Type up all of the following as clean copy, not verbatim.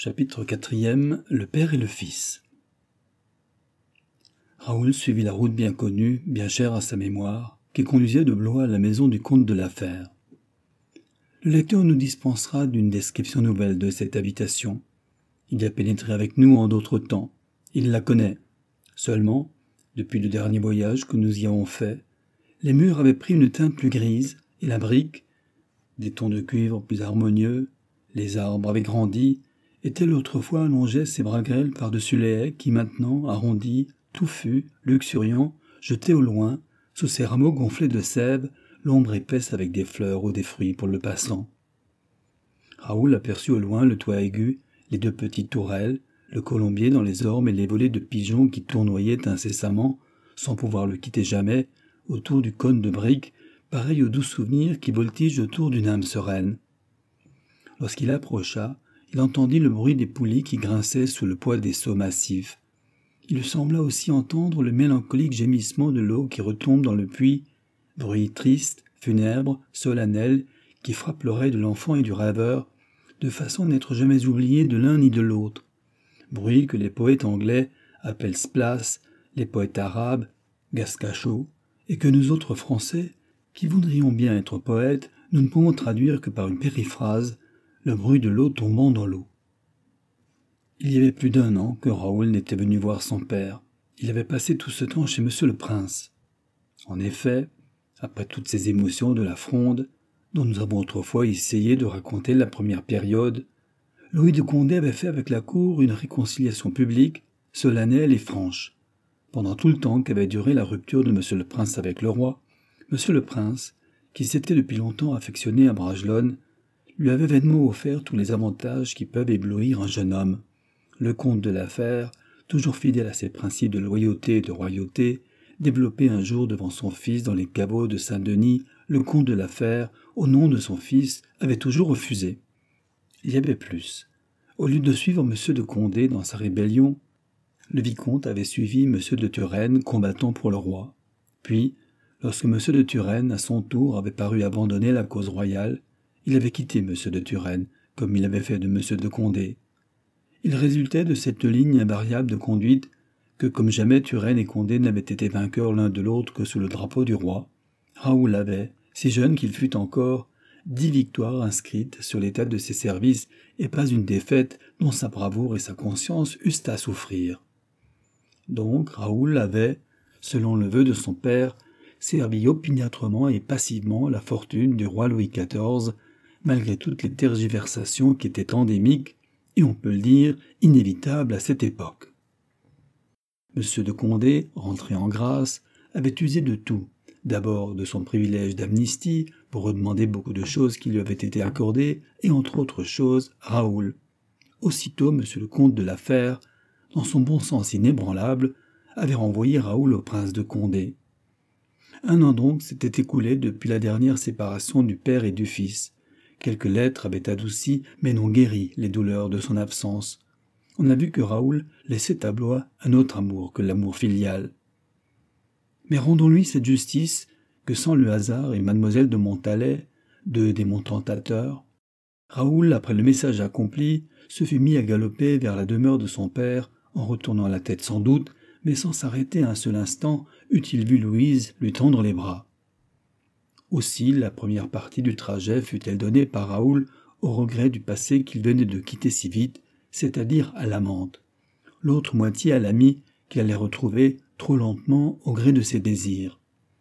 Chapitre 4e. Le père et le fils. Raoul suivit la route bien connue, bien chère à sa mémoire, qui conduisait de Blois à la maison du comte de la Fère. Le lecteur nous dispensera d'une description nouvelle de cette habitation. Il y a pénétré avec nous en d'autres temps. Il la connaît. Seulement, depuis le dernier voyage que nous y avons fait, les murs avaient pris une teinte plus grise, et la brique, des tons de cuivre plus harmonieux, les arbres avaient grandi, et tel autrefois allongeait ses bras grêles par-dessus les haies qui maintenant, arrondis, touffus, luxuriants, jetaient au loin, sous ses rameaux gonflés de sève, l'ombre épaisse avec des fleurs ou des fruits pour le passant. Raoul aperçut au loin le toit aigu, les deux petites tourelles, le colombier dans les ormes et les volées de pigeons qui tournoyaient incessamment, sans pouvoir le quitter jamais, autour du cône de briques, pareil aux doux souvenirs qui voltigent autour d'une âme sereine. Lorsqu'il approcha, il entendit le bruit des poulies qui grinçaient sous le poids des seaux massifs. Il lui sembla aussi entendre le mélancolique gémissement de l'eau qui retombe dans le puits, bruit triste, funèbre, solennel, qui frappe l'oreille de l'enfant et du rêveur, de façon à n'être jamais oublié de l'un ni de l'autre. Bruit que les poètes anglais appellent splash, les poètes arabes gascacho, et que nous autres Français, qui voudrions bien être poètes, nous ne pouvons traduire que par une périphrase, le bruit de l'eau tombant dans l'eau. Il y avait plus d'1 an que Raoul n'était venu voir son père. Il avait passé tout ce temps chez monsieur le prince. En effet, après toutes ces émotions de la Fronde, dont nous avons autrefois essayé de raconter la première période, Louis de Condé avait fait avec la cour une réconciliation publique, solennelle et franche. Pendant tout le temps qu'avait duré la rupture de monsieur le prince avec le roi, monsieur le prince, qui s'était depuis longtemps affectionné à Bragelonne, lui avait vainement offert tous les avantages qui peuvent éblouir un jeune homme. Le comte de la Fère, toujours fidèle à ses principes de loyauté et de royauté, développé un jour devant son fils dans les caveaux de Saint-Denis, le comte de la Fère, au nom de son fils, avait toujours refusé. Il y avait plus. Au lieu de suivre M. de Condé dans sa rébellion, le vicomte avait suivi M. de Turenne combattant pour le roi. Puis, lorsque M. de Turenne, à son tour, avait paru abandonner la cause royale, il avait quitté M. de Turenne, comme il avait fait de M. de Condé. Il résultait de cette ligne invariable de conduite que, comme jamais Turenne et Condé n'avaient été vainqueurs l'un de l'autre que sous le drapeau du roi, Raoul avait, si jeune qu'il fût encore, 10 victoires inscrites sur l'état de ses services et pas une défaite dont sa bravoure et sa conscience eussent à souffrir. Donc Raoul avait, selon le vœu de son père, servi opiniâtrement et passivement la fortune du roi Louis XIV, malgré toutes les tergiversations qui étaient endémiques, et on peut le dire, inévitables à cette époque. M. de Condé, rentré en grâce, avait usé de tout, d'abord de son privilège d'amnistie, pour redemander beaucoup de choses qui lui avaient été accordées, et entre autres choses, Raoul. Aussitôt M. le comte de la Fère, dans son bon sens inébranlable, avait renvoyé Raoul au prince de Condé. 1 an donc s'était écoulé depuis la dernière séparation du père et du fils. Quelques lettres avaient adouci, mais non guéri, les douleurs de son absence. On a vu que Raoul laissait à Blois un autre amour que l'amour filial. Mais rendons-lui cette justice que sans le hasard et mademoiselle de Montalais, deux démons tentateurs, Raoul, après le message accompli, se fut mis à galoper vers la demeure de son père, en retournant la tête sans doute, mais sans s'arrêter un seul instant, eût-il vu Louise lui tendre les bras. Aussi, la première partie du trajet fut-elle donnée par Raoul au regret du passé qu'il venait de quitter si vite, c'est-à-dire à l'amante. L'autre moitié à l'ami qu'il allait retrouver trop lentement au gré de ses désirs.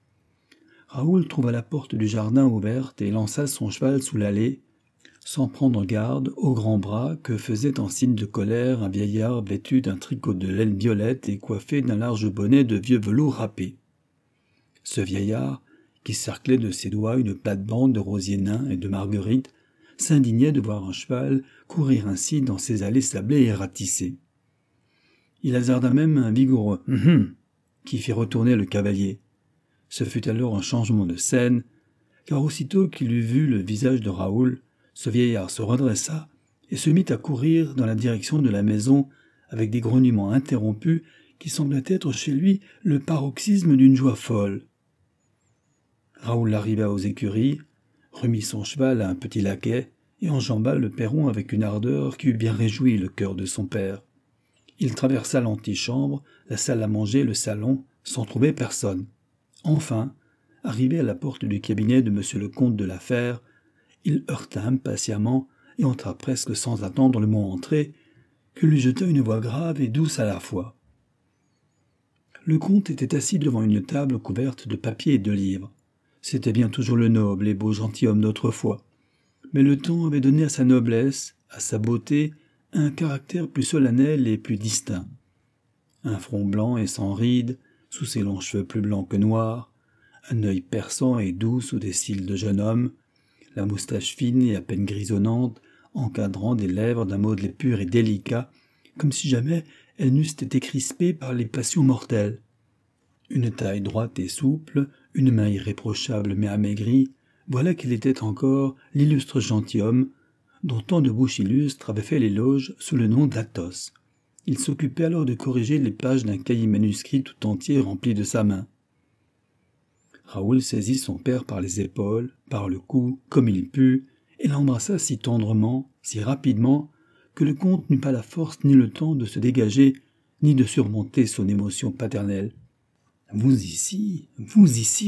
Raoul trouva la porte du jardin ouverte et lança son cheval sous l'allée, sans prendre garde aux grands bras que faisait en signe de colère un vieillard vêtu d'un tricot de laine violette et coiffé d'un large bonnet de vieux velours râpé. Ce vieillard, qui cerclait de ses doigts une plate-bande de rosiers nains et de marguerites, s'indignait de voir un cheval courir ainsi dans ces allées sablées et ratissées. Il hasarda même un vigoureux « hum » qui fit retourner le cavalier. Ce fut alors un changement de scène, car aussitôt qu'il eut vu le visage de Raoul, ce vieillard se redressa et se mit à courir dans la direction de la maison avec des grognements interrompus qui semblaient être chez lui le paroxysme d'une joie folle. Raoul arriva aux écuries, remit son cheval à un petit laquais et enjamba le perron avec une ardeur qui eût bien réjoui le cœur de son père. Il traversa l'antichambre, la salle à manger, le salon, sans trouver personne. Enfin, arrivé à la porte du cabinet de monsieur le comte de la Fère, il heurta impatiemment et entra presque sans attendre le mot « entrer » que lui jeta une voix grave et douce à la fois. Le comte était assis devant une table couverte de papiers et de livres. C'était bien toujours le noble et beau gentilhomme d'autrefois. Mais le temps avait donné à sa noblesse, à sa beauté, un caractère plus solennel et plus distinct. Un front blanc et sans rides, sous ses longs cheveux plus blancs que noirs, un œil perçant et doux sous des cils de jeune homme, la moustache fine et à peine grisonnante, encadrant des lèvres d'un modelé pur et délicat, comme si jamais elles n'eussent été crispées par les passions mortelles. Une taille droite et souple, une main irréprochable mais amaigrie, voilà qu'il était encore l'illustre gentilhomme, dont tant de bouches illustres avaient fait l'éloge sous le nom d'Athos. Il s'occupait alors de corriger les pages d'un cahier manuscrit tout entier rempli de sa main. Raoul saisit son père par les épaules, par le cou, comme il put, et l'embrassa si tendrement, si rapidement, que le comte n'eut pas la force ni le temps de se dégager, ni de surmonter son émotion paternelle. « Vous ici, Raoul »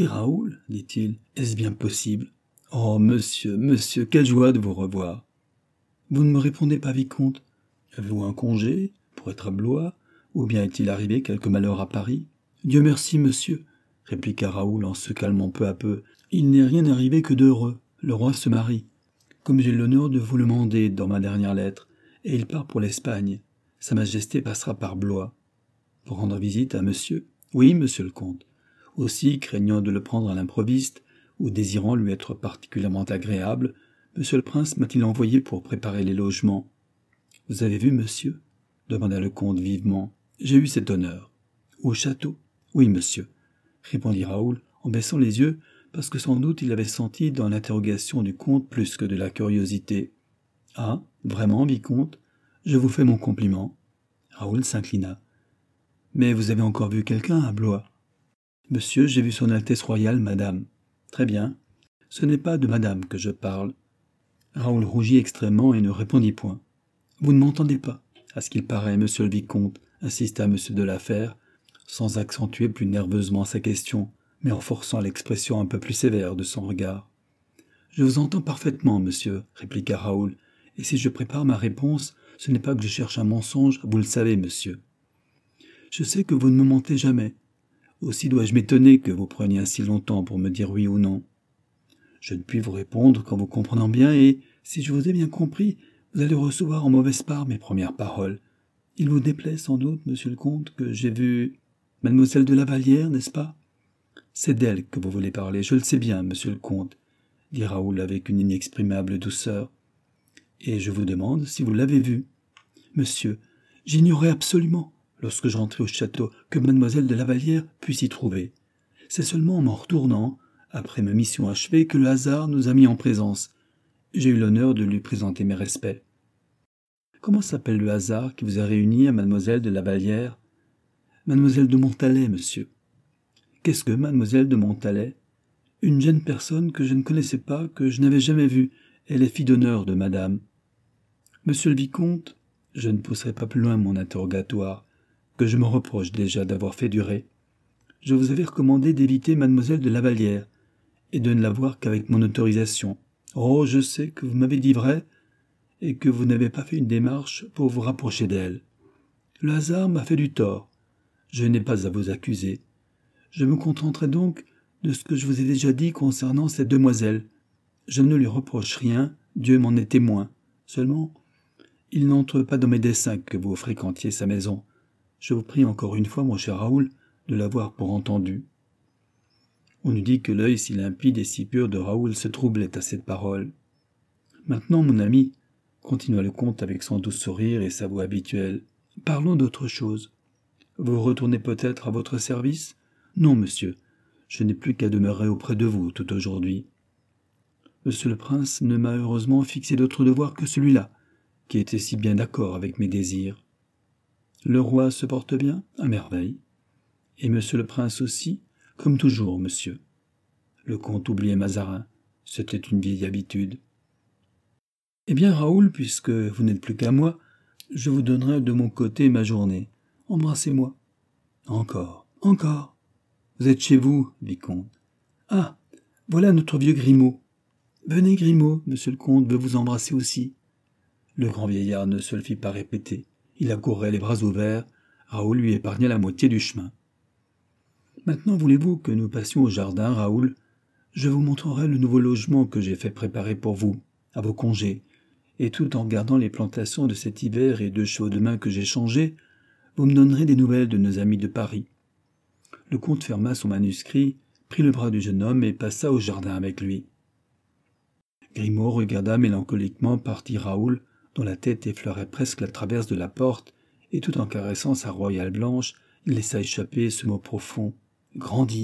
dit-il, « est-ce bien possible ? Oh, monsieur, quelle joie de vous revoir !»« Vous ne me répondez pas, vicomte. Avez-vous un congé pour être à Blois, ou bien est-il arrivé quelque malheur à Paris ?»« Dieu merci, monsieur, » répliqua Raoul en se calmant peu à peu. « Il n'est rien arrivé que d'heureux. Le roi se marie, comme j'ai l'honneur de vous le mander dans ma dernière lettre, et il part pour l'Espagne. Sa Majesté passera par Blois. Pour rendre visite à monsieur ? Oui, monsieur le comte. Aussi, craignant de le prendre à l'improviste, ou désirant lui être particulièrement agréable, monsieur le prince m'a-t-il envoyé pour préparer les logements. Vous avez vu, monsieur ? Demanda le comte vivement. J'ai eu cet honneur. Au château ? Oui, monsieur, répondit Raoul en baissant les yeux, parce que sans doute il avait senti dans l'interrogation du comte plus que de la curiosité. Ah, vraiment, vicomte ? Je vous fais mon compliment. Raoul s'inclina. Mais vous avez encore vu quelqu'un à Blois ? Monsieur, j'ai vu son Altesse royale, madame. Très bien. Ce n'est pas de madame que je parle. Raoul rougit extrêmement et ne répondit point. Vous ne m'entendez pas, à ce qu'il paraît, monsieur le vicomte, insista monsieur de la Fère, sans accentuer plus nerveusement sa question, mais en forçant l'expression un peu plus sévère de son regard. Je vous entends parfaitement, monsieur, répliqua Raoul, et si je prépare ma réponse, ce n'est pas que je cherche un mensonge, vous le savez, monsieur. Je sais que vous ne me mentez jamais. Aussi dois-je m'étonner que vous preniez ainsi longtemps pour me dire oui ou non. Je ne puis vous répondre qu'en vous comprenant bien, et, si je vous ai bien compris, vous allez recevoir en mauvaise part mes premières paroles. Il vous déplaît sans doute, monsieur le comte, que j'ai vu mademoiselle de la Vallière, n'est-ce pas ? C'est d'elle que vous voulez parler, je le sais bien, monsieur le comte, dit Raoul avec une inexprimable douceur. Et je vous demande si vous l'avez vue. Monsieur, j'ignorais absolument, lorsque j'entrai au château, que mademoiselle de la Vallière puisse y trouver. C'est seulement en m'en retournant, après ma mission achevée, que le hasard nous a mis en présence. J'ai eu l'honneur de lui présenter mes respects. Comment s'appelle le hasard qui vous a réuni à mademoiselle de la Vallière ? Mademoiselle de Montalais, monsieur. Qu'est-ce que mademoiselle de Montalais ? Une jeune personne que je ne connaissais pas, que je n'avais jamais vue. Elle est fille d'honneur de madame. Monsieur le vicomte, je ne pousserai pas plus loin mon interrogatoire, que je me reproche déjà d'avoir fait durer. Je vous avais recommandé d'éviter mademoiselle de la Vallière, et de ne la voir qu'avec mon autorisation. Oh, je sais que vous m'avez dit vrai, et que vous n'avez pas fait une démarche pour vous rapprocher d'elle. Le hasard m'a fait du tort. Je n'ai pas à vous accuser. Je me contenterai donc de ce que je vous ai déjà dit concernant cette demoiselle. Je ne lui reproche rien, Dieu m'en est témoin. Seulement, il n'entre pas dans mes desseins que vous fréquentiez sa maison. Je vous prie encore une fois, mon cher Raoul, de l'avoir pour entendu. On eût dit que l'œil si limpide et si pur de Raoul se troublait à cette parole. Maintenant, mon ami, continua le comte avec son doux sourire et sa voix habituelle, parlons d'autre chose. Vous retournez peut-être à votre service ? Non, monsieur, je n'ai plus qu'à demeurer auprès de vous tout aujourd'hui. Monsieur le prince ne m'a heureusement fixé d'autre devoir que celui-là, qui était si bien d'accord avec mes désirs. Le roi se porte bien ? À merveille. Et monsieur le prince aussi ? Comme toujours, monsieur. Le comte oubliait Mazarin. C'était une vieille habitude. Eh bien, Raoul, puisque vous n'êtes plus qu'à moi, je vous donnerai de mon côté ma journée. Embrassez-moi. Encore, encore. Vous êtes chez vous, vicomte. Ah, voilà notre vieux Grimaud. Venez, Grimaud, monsieur le comte veut vous embrasser aussi. Le grand vieillard ne se le fit pas répéter. Il accourait les bras ouverts. Raoul lui épargna la moitié du chemin. Maintenant, voulez-vous que nous passions au jardin, Raoul? Je vous montrerai le nouveau logement que j'ai fait préparer pour vous, à vos congés, et tout en regardant les plantations de cet hiver et 2 chevaux de main que j'ai changés, vous me donnerez des nouvelles de nos amis de Paris. Le comte ferma son manuscrit, prit le bras du jeune homme et passa au jardin avec lui. Grimaud regarda mélancoliquement partir Raoul, dont la tête effleurait presque la traverse de la porte, et tout en caressant sa royale blanche, il laissa échapper ce mot profond. « Grandis !